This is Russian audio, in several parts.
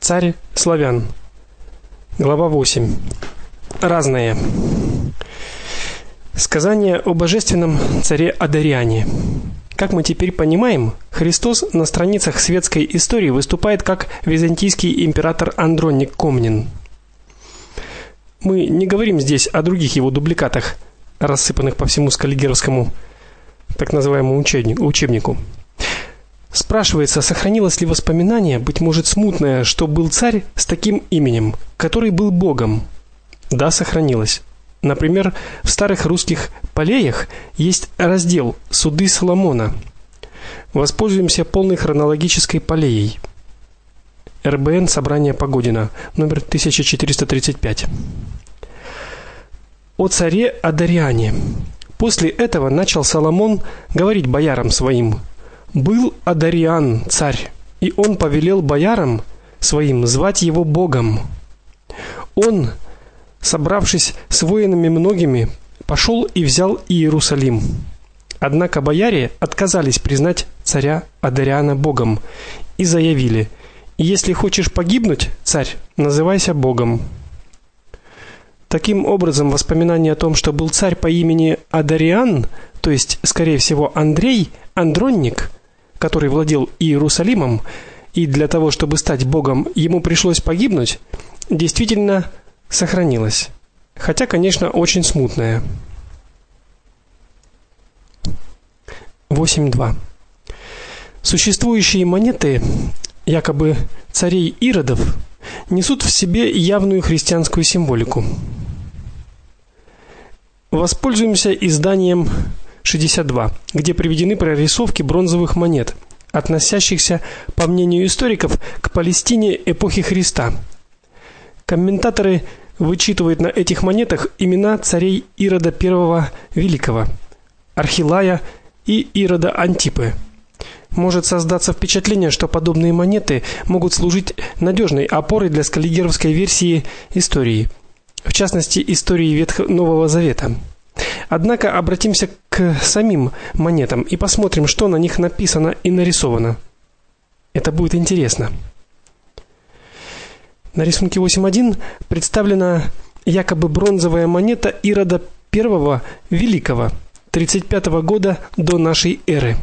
Царь славян. Глава 8. Разные. Сказание о божественном царе Адариане. Как мы теперь понимаем, Христос на страницах светской истории выступает как византийский император Андроник Комнин. Мы не говорим здесь о других его дубликатах, рассыпанных по всему скаллигеровскому так называемому учебнику. Спрашивается, сохранилось ли воспоминание, быть может смутное, что был царь с таким именем, который был богом? Да, сохранилось. Например, в старых русских полеях есть раздел «Суды Соломона». Воспользуемся полной хронологической полеей. РБН Собрание Погодина, номер 1435. О царе Адариане. После этого начал Соломон говорить боярам своим: «Был Адариан царь, и он повелел боярам своим звать его богом. Он, собравшись с воинами многими, пошел и взял Иерусалим. Однако бояре отказались признать царя Адариана богом и заявили: если хочешь погибнуть, царь, называйся богом». Таким образом, воспоминание о том, что был царь по имени Адариан, то есть, скорее всего, Андроник, который владел Иерусалимом, и для того, чтобы стать богом, ему пришлось погибнуть, действительно сохранилось. Хотя, конечно, очень смутное. 8.2. Существующие монеты, якобы царей Иродов, несут в себе явную христианскую символику. Воспользуемся изданием 62, где приведены прорисовки бронзовых монет, относящихся, по мнению историков, к Палестине эпохи Христа. Комментаторы вычитывают на этих монетах имена царей Ирода I Великого, Архилая и Ирода Антипы. Может создаться впечатление, что подобные монеты могут служить надежной опорой для скаллигеровской версии истории, в частности, истории Нового Завета. Однако обратимся к самим монетам и посмотрим, что на них написано и нарисовано. Это будет интересно. На рисунке 8.1 представлена якобы бронзовая монета Ирода I Великого 35 года до нашей эры.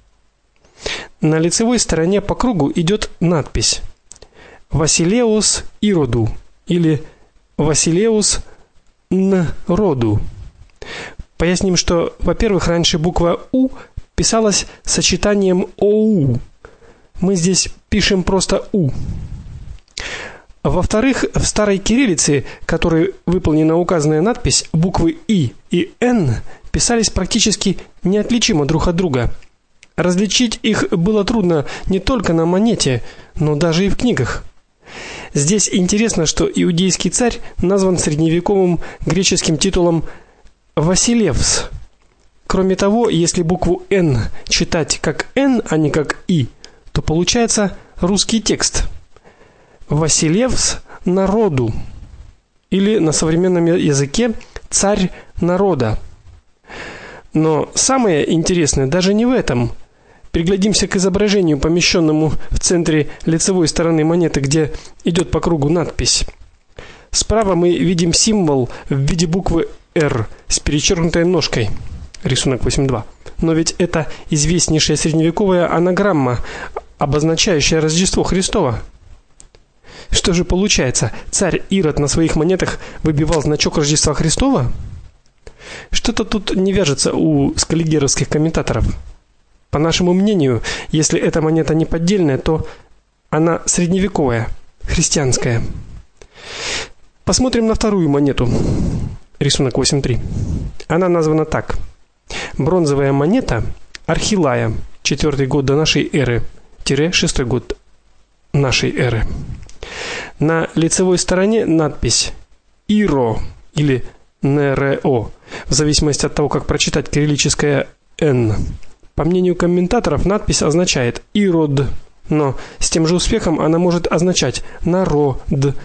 На лицевой стороне по кругу идет надпись «Василеус Ироду» или «Василеус Нроду». Поясним, что, во-первых, раньше буква «У» писалась сочетанием «ОУ». Мы здесь пишем просто «У». Во-вторых, в старой кириллице, которой выполнена указанная надпись, буквы «И» и «Н» писались практически неотличимо друг от друга. Различить их было трудно не только на монете, но даже и в книгах. Здесь интересно, что иудейский царь назван средневековым греческим титулом Василевс. Кроме того, если букву Н читать как Н, а не как И, то получается русский текст. Василевс народу, или на современном языке царь народа. Но самое интересное даже не в этом. Приглядимся к изображению, помещенному в центре лицевой стороны монеты, где идет по кругу надпись. Справа мы видим символ в виде буквы «Р» с перечеркнутой ножкой. Рисунок 8.2. Но ведь это известнейшая средневековая анаграмма, обозначающая Рождество Христово. Что же получается? Царь Ирод на своих монетах выбивал значок Рождества Христова? Что-то тут не вяжется у скаллигеровских комментаторов. По нашему мнению, если эта монета не поддельная, то она средневековая, христианская. Посмотрим на вторую монету. Рисунок 8.3. Она названа так: бронзовая монета Архилая, 4 год до нашей эры, 6 год нашей эры. На лицевой стороне надпись Иро или НРО, в зависимости от того, как прочитать кириллическое Н. По мнению комментаторов, надпись означает Ирод, но с тем же успехом она может означать народ,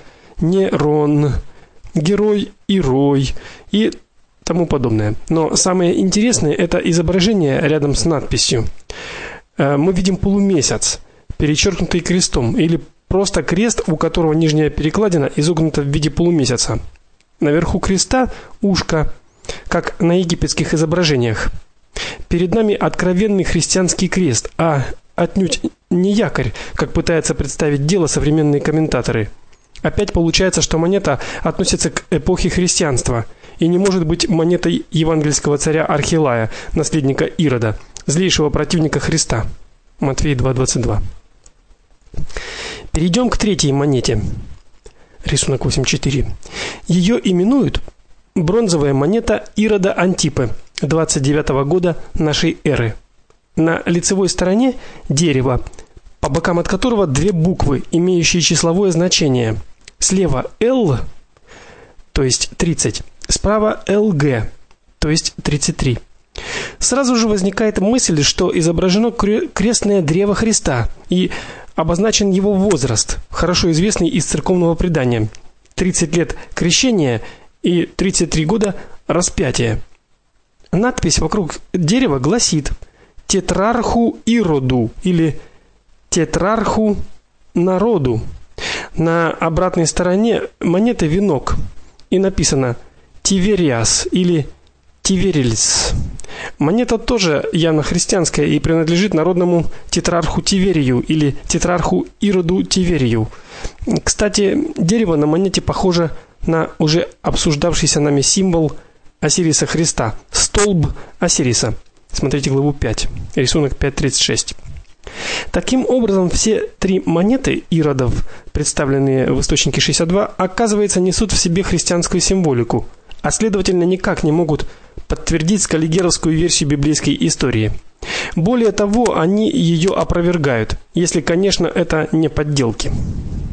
нерон, герой и рой и тому подобное. Но самое интересное это изображение рядом с надписью. Мы видим полумесяц, перечеркнутый крестом, или просто крест, у которого нижняя перекладина изогнута в виде полумесяца. Наверху креста ушко, как на египетских изображениях. Перед нами откровенный христианский крест, а отнюдь не якорь, как пытаются представить дело современные комментаторы. Опять получается, что монета относится к эпохе христианства и не может быть монетой евангельского царя Архилая, наследника Ирода, злейшего противника Христа. Матфея 2:22. Перейдем к третьей монете. Рисунок 8.4. Ее именуют бронзовая монета Ирода Антипы 29 года нашей эры. На лицевой стороне дерево, по бокам от которого две буквы, имеющие числовое значение. Слева Л, то есть 30, справа ЛГ, то есть 33. Сразу же возникает мысль, что изображено крестное древо Христа и обозначен его возраст, хорошо известный из церковного предания. 30 лет крещения и 33 года распятия. Надпись вокруг дерева гласит: Тетрарху Ироду или Тетрарху народу. На обратной стороне монеты венок и написано Тивериас или Тиверильс. Монета тоже явно христианская и принадлежит народному тетрарху Тиверию или тетрарху Ироду Тиверию. Кстати, дерево на монете похоже на уже обсуждавшийся нами символ Осириса Христа, столб Осириса. Смотрите главу 5, рисунок 5.36. Таким образом, все три монеты Иродов, представленные в источнике 62, оказывается, несут в себе христианскую символику, а следовательно, никак не могут подтвердить скаллигеровскую версию библейской истории. Более того, они ее опровергают, если, конечно, это не подделки.